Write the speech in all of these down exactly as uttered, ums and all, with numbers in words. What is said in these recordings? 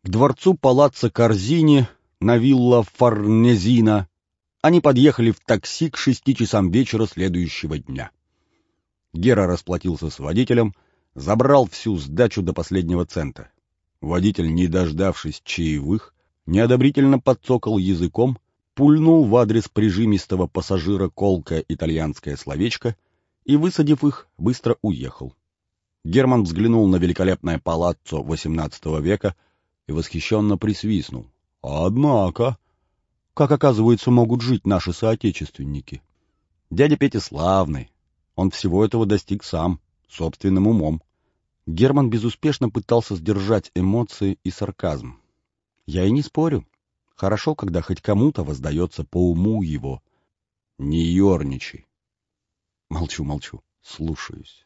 К дворцу палаццо Корзини на вилла Фарнезина они подъехали в такси к шести часам вечера следующего дня. Гера расплатился с водителем, забрал всю сдачу до последнего цента. Водитель, не дождавшись чаевых, неодобрительно подцокал языком, пульнул в адрес прижимистого пассажира колкое итальянское словечко и, высадив их, быстро уехал. Герман взглянул на великолепное палаццо восемнадцатого века и восхищенно присвистнул. «Однако, как, оказывается, могут жить наши соотечественники? Дядя Петя славный, он всего этого достиг сам, собственным умом». Герман безуспешно пытался сдержать эмоции и сарказм. «Я и не спорю. Хорошо, когда хоть кому-то воздается по уму его». «Не ерничай». «Молчу, молчу. Слушаюсь».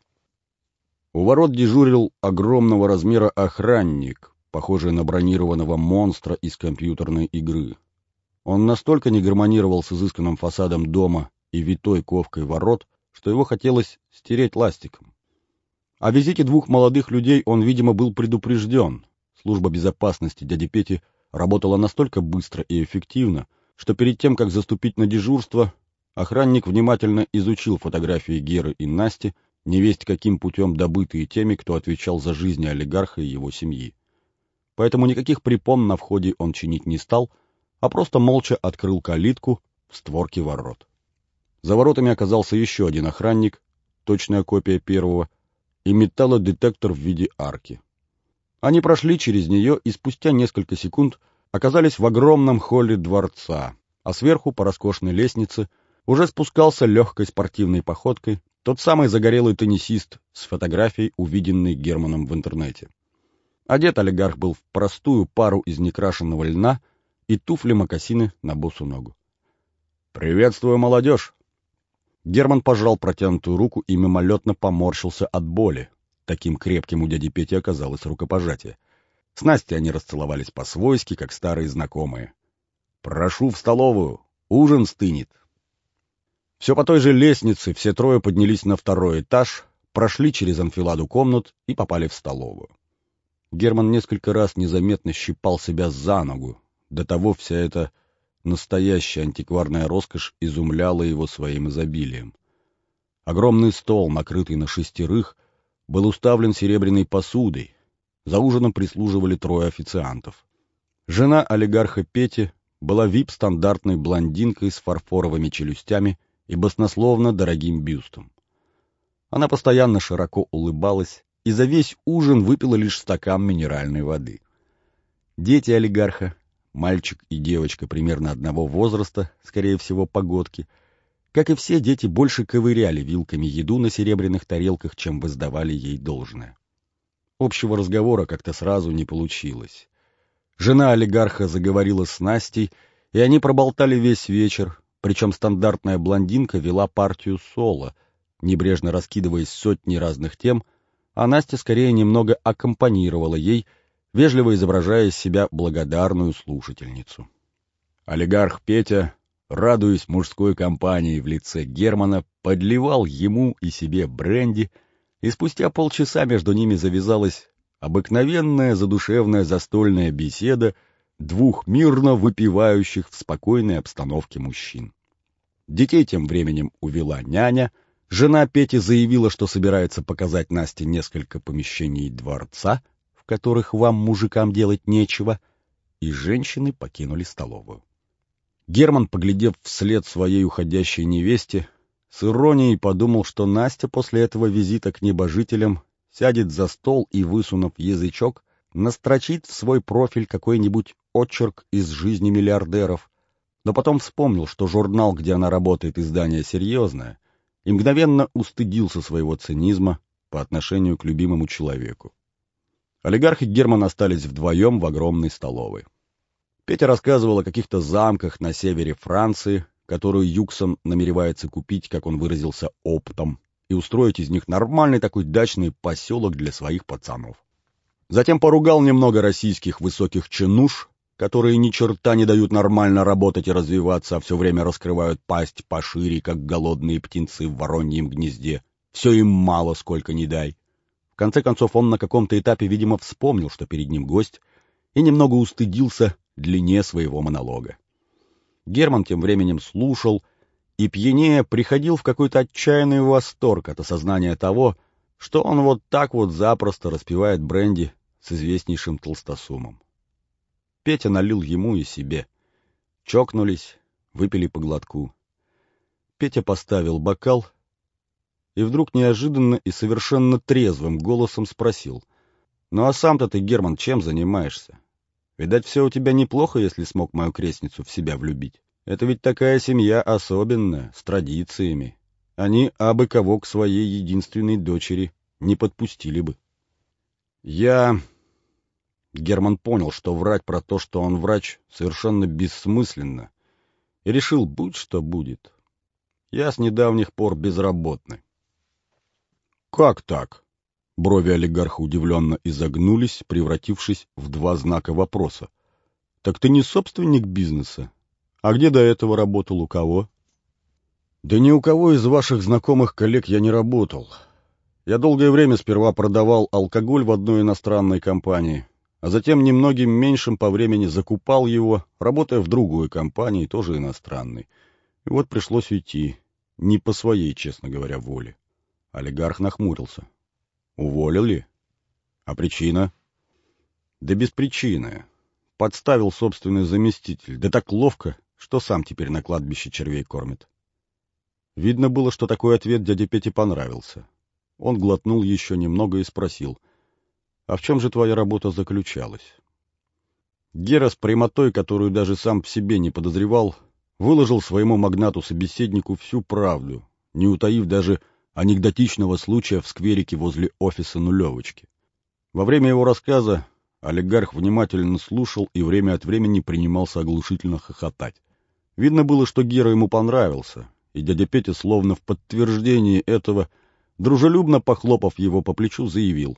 У ворот дежурил огромного размера охранник, похожий на бронированного монстра из компьютерной игры. Он настолько не гармонировал с изысканным фасадом дома и витой ковкой ворот, что его хотелось стереть ластиком. О визите двух молодых людей он, видимо, был предупрежден. Служба безопасности дяди Пети работала настолько быстро и эффективно, что перед тем, как заступить на дежурство, охранник внимательно изучил фотографии Геры и Насти, невесть каким путем добытые теми, кто отвечал за жизнь олигарха и его семьи. Поэтому никаких препон на входе он чинить не стал, а просто молча открыл калитку в створке ворот. За воротами оказался еще один охранник, точная копия первого, и металлодетектор в виде арки. Они прошли через нее и спустя несколько секунд оказались в огромном холле дворца, а сверху по роскошной лестнице уже спускался легкой спортивной походкой тот самый загорелый теннисист с фотографией, увиденной Германом в интернете. Одет олигарх был в простую пару из некрашенного льна и туфли-мокасины на босу ногу. «Приветствую, молодежь!» Герман пожал протянутую руку и мимолетно поморщился от боли. Таким крепким у дяди Пети оказалось рукопожатие. С Настей они расцеловались по-свойски, как старые знакомые. «Прошу в столовую, ужин стынет». Все по той же лестнице все трое поднялись на второй этаж, прошли через анфиладу комнат и попали в столовую. Герман несколько раз незаметно щипал себя за ногу. До того вся эта настоящая антикварная роскошь изумляла его своим изобилием. Огромный стол, накрытый на шестерых, был уставлен серебряной посудой. За ужином прислуживали трое официантов. Жена олигарха Пети была вип-стандартной блондинкой с фарфоровыми челюстями и баснословно дорогим бюстом. Она постоянно широко улыбалась и за весь ужин выпила лишь стакан минеральной воды. Дети олигарха, мальчик и девочка примерно одного возраста, скорее всего, погодки, как и все дети, больше ковыряли вилками еду на серебряных тарелках, чем воздавали ей должное. Общего разговора как-то сразу не получилось. Жена олигарха заговорила с Настей, и они проболтали весь вечер, причем стандартная блондинка вела партию соло, небрежно раскидываясь сотней разных тем, а Настя скорее немного аккомпанировала ей, вежливо изображая из себя благодарную слушательницу. Олигарх Петя, радуясь мужской компании в лице Германа, подливал ему и себе бренди, и спустя полчаса между ними завязалась обыкновенная задушевная застольная беседа двух мирно выпивающих в спокойной обстановке мужчин. Детей тем временем увела няня, жена Пети заявила, что собирается показать Насте несколько помещений дворца, в которых вам, мужикам, делать нечего, и женщины покинули столовую. Герман, поглядев вслед своей уходящей невесте, с иронией подумал, что Настя после этого визита к небожителям сядет за стол и, высунув язычок, настрочит в свой профиль какой-нибудь очерк из жизни миллиардеров, но потом вспомнил, что журнал, где она работает, издание серьезное, и мгновенно устыдился своего цинизма по отношению к любимому человеку. Олигарх и Герман остались вдвоем в огромной столовой. Петя рассказывал о каких-то замках на севере Франции, которую Юксон намеревается купить, как он выразился, оптом, и устроить из них нормальный такой дачный поселок для своих пацанов. Затем поругал немного российских высоких чинуш, которые ни черта не дают нормально работать и развиваться, а все время раскрывают пасть пошире, как голодные птенцы в вороньем гнезде. Все им мало, сколько ни дай. В конце концов, он на каком-то этапе, видимо, вспомнил, что перед ним гость, и немного устыдился длине своего монолога. Герман тем временем слушал и, пьянее, приходил в какой-то отчаянный восторг от осознания того, что он вот так вот запросто распивает бренди с известнейшим толстосумом. Петя налил ему и себе. Чокнулись, выпили по глотку. Петя поставил бокал и вдруг неожиданно и совершенно трезвым голосом спросил: «Ну а сам-то ты, Герман, чем занимаешься? Видать, все у тебя неплохо, если смог мою крестницу в себя влюбить. Это ведь такая семья особенная, с традициями. Они абы кого к своей единственной дочери не подпустили бы». Я... Герман понял, что врать про то, что он врач, совершенно бессмысленно, и решил, будь что будет. Я с недавних пор безработный. «Как так?» Брови олигарха удивленно изогнулись, превратившись в два знака вопроса. «Так ты не собственник бизнеса? А где до этого работал, у кого?» «Да ни у кого из ваших знакомых коллег я не работал. Я долгое время сперва продавал алкоголь в одной иностранной компании, а затем немногим меньшим по времени закупал его, работая в другой компании, тоже иностранной. И вот пришлось уйти. Не по своей, честно говоря, воле». Олигарх нахмурился. «Уволили? А причина?» «Да без причины. Подставил собственный заместитель. Да так ловко, что сам теперь на кладбище червей кормит». Видно было, что такой ответ дяде Пете понравился. Он глотнул еще немного и спросил: «А в чем же твоя работа заключалась?» Гера с прямотой, которую даже сам в себе не подозревал, выложил своему магнату-собеседнику всю правду, не утаив даже анекдотичного случая в скверике возле офиса Нулевочки. Во время его рассказа олигарх внимательно слушал и время от времени принимался оглушительно хохотать. Видно было, что Гера ему понравился, и дядя Петя, словно в подтверждении этого, дружелюбно похлопав его по плечу, заявил: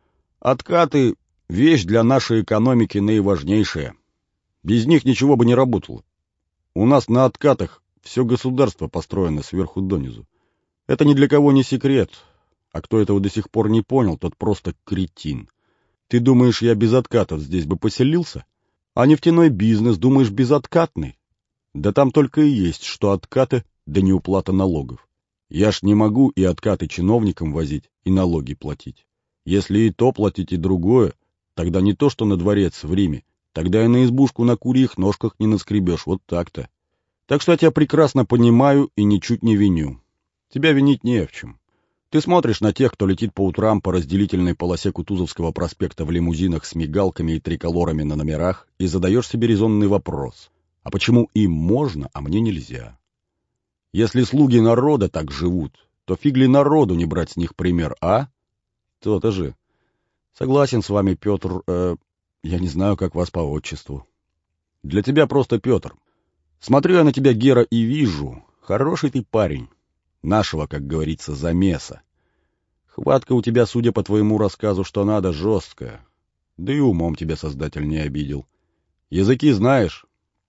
«Откаты — вещь для нашей экономики наиважнейшая. Без них ничего бы не работало. У нас на откатах все государство построено сверху донизу. Это ни для кого не секрет, а кто этого до сих пор не понял, тот просто кретин. Ты думаешь, я без откатов здесь бы поселился? А нефтяной бизнес, думаешь, безоткатный? Да там только и есть, что откаты да неуплата налогов. Я ж не могу и откаты чиновникам возить, и налоги платить. Если и то платить, и другое, тогда не то, что на дворец в Риме, тогда и на избушку на курьих ножках не наскребешь, вот так-то. Так что я тебя прекрасно понимаю и ничуть не виню. Тебя винить не в чем. Ты смотришь на тех, кто летит по утрам по разделительной полосе Кутузовского проспекта в лимузинах с мигалками и триколорами на номерах, и задаешь себе резонный вопрос: а почему им можно, а мне нельзя? Если слуги народа так живут, то фиг ли народу не брать с них пример, а? То-то же. Согласен с вами, Петр, э, я не знаю, как вас по отчеству. Для тебя просто Петр. Смотрю я на тебя, Гера, и вижу, хороший ты парень. Нашего, как говорится, замеса. Хватка у тебя, судя по твоему рассказу, что надо, жесткая. Да и умом тебя Создатель не обидел. Языки знаешь?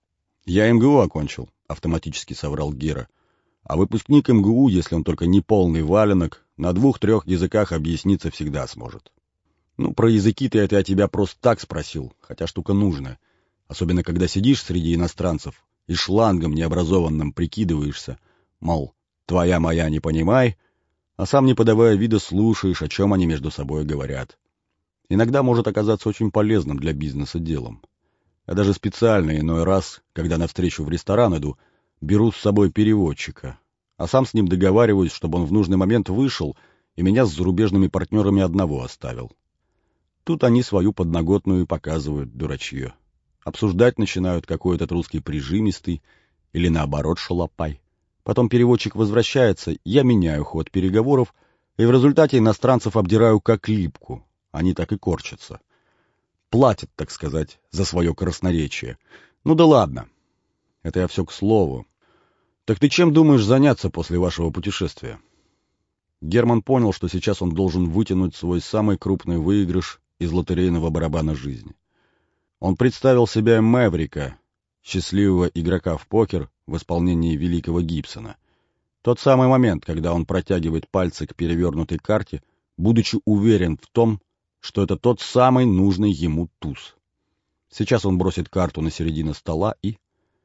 Я эм гэ у окончил, автоматически соврал Гера. А выпускник эм гэ у, если он только не полный валенок, на двух-трех языках объясниться всегда сможет. Ну, про языки-то это я тебя просто так спросил, хотя штука нужная. Особенно, когда сидишь среди иностранцев и шлангом необразованным прикидываешься, мол, твоя моя не понимай, а сам, не подавая вида, слушаешь, о чем они между собой говорят. Иногда может оказаться очень полезным для бизнеса делом. Я даже специально иной раз, когда навстречу в ресторан иду, беру с собой переводчика, а сам с ним договариваюсь, чтобы он в нужный момент вышел и меня с зарубежными партнерами одного оставил. Тут они свою подноготную показывают, дурачье. Обсуждать начинают, какой этот русский прижимистый или наоборот шалопай. Потом переводчик возвращается, я меняю ход переговоров, и в результате иностранцев обдираю как липку. Они так и корчатся. Платят, так сказать, за свое красноречие. Ну да ладно. Это я все к слову. Так ты чем думаешь заняться после вашего путешествия? Герман понял, что сейчас он должен вытянуть свой самый крупный выигрыш из лотерейного барабана жизни. Он представил себя Мэврика, счастливого игрока в покер в исполнении великого Гибсона. Тот самый момент, когда он протягивает пальцы к перевернутой карте, будучи уверен в том, что это тот самый нужный ему туз. Сейчас он бросит карту на середину стола и...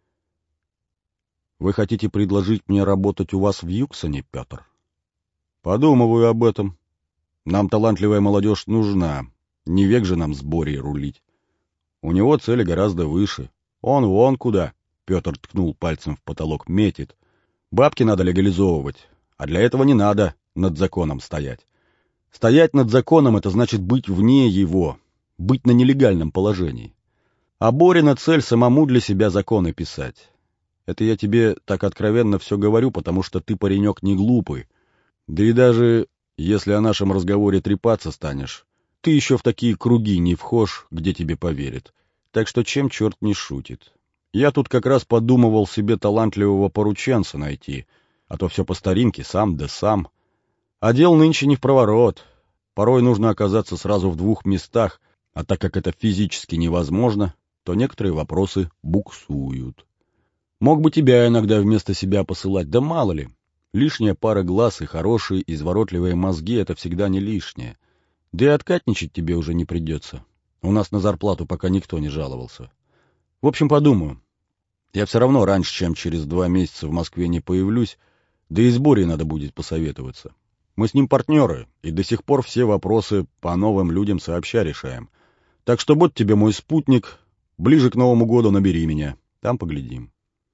Вы хотите предложить мне работать у вас в Юксоне, Петр? Подумываю об этом. Нам талантливая молодежь нужна. Не век же нам с Борей рулить. У него цели гораздо выше. Он вон куда, Петр ткнул пальцем в потолок, метит. Бабки надо легализовывать, а для этого не надо над законом стоять. Стоять над законом — это значит быть вне его, быть на нелегальном положении. А Борина цель — самому для себя законы писать. Это я тебе так откровенно все говорю, потому что ты, паренек, не глупый. Да и даже если о нашем разговоре трепаться станешь, ты еще в такие круги не вхож, где тебе поверят. Так что чем черт не шутит. Я тут как раз подумывал себе талантливого порученца найти, а то все по старинке, сам да сам. А дел нынче не впроворот. Порой нужно оказаться сразу в двух местах, а так как это физически невозможно, то некоторые вопросы буксуют. Мог бы тебя иногда вместо себя посылать, да мало ли. Лишняя пара глаз и хорошие, изворотливые мозги — это всегда не лишнее. Да и откатничать тебе уже не придется. У нас на зарплату пока никто не жаловался. В общем, подумаю. Я все равно раньше, чем через два месяца в Москве не появлюсь, да и с Борей надо будет посоветоваться. Мы с ним партнеры, и до сих пор все вопросы по новым людям сообща решаем. Так что будь тебе мой спутник, ближе к Новому году набери меня, там поглядим.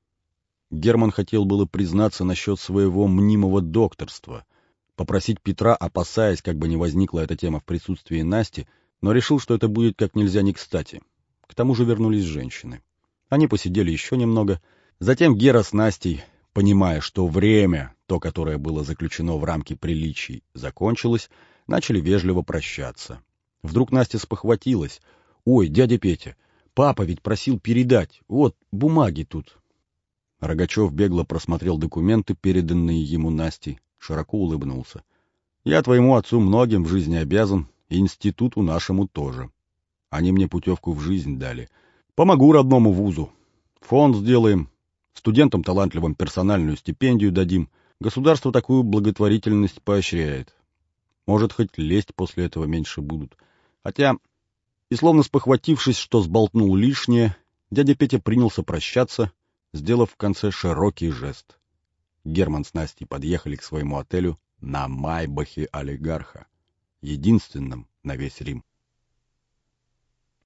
Герман хотел было признаться насчет своего мнимого докторства, попросить Петра, опасаясь, как бы не возникла эта тема в присутствии Насти, но решил, что это будет как нельзя не кстати. К тому же вернулись женщины. Они посидели еще немного. Затем Гера с Настей, понимая, что время, то, которое было заключено в рамки приличий, закончилось, начали вежливо прощаться. Вдруг Настя спохватилась. «Ой, дядя Петя, папа ведь просил передать. Вот, бумаги тут». Рогачев бегло просмотрел документы, переданные ему Настей, широко улыбнулся. «Я твоему отцу многим в жизни обязан, и институту нашему тоже. Они мне путевку в жизнь дали. Помогу родному вузу. Фонд сделаем, студентам талантливым персональную стипендию дадим. Государство такую благотворительность поощряет. Может, хоть лезть после этого меньше будут. Хотя, и словно спохватившись, что сболтнул лишнее, дядя Петя принялся прощаться, сделав в конце широкий жест. Герман с Настей подъехали к своему отелю на Майбахе Олигарха, единственном на весь Рим.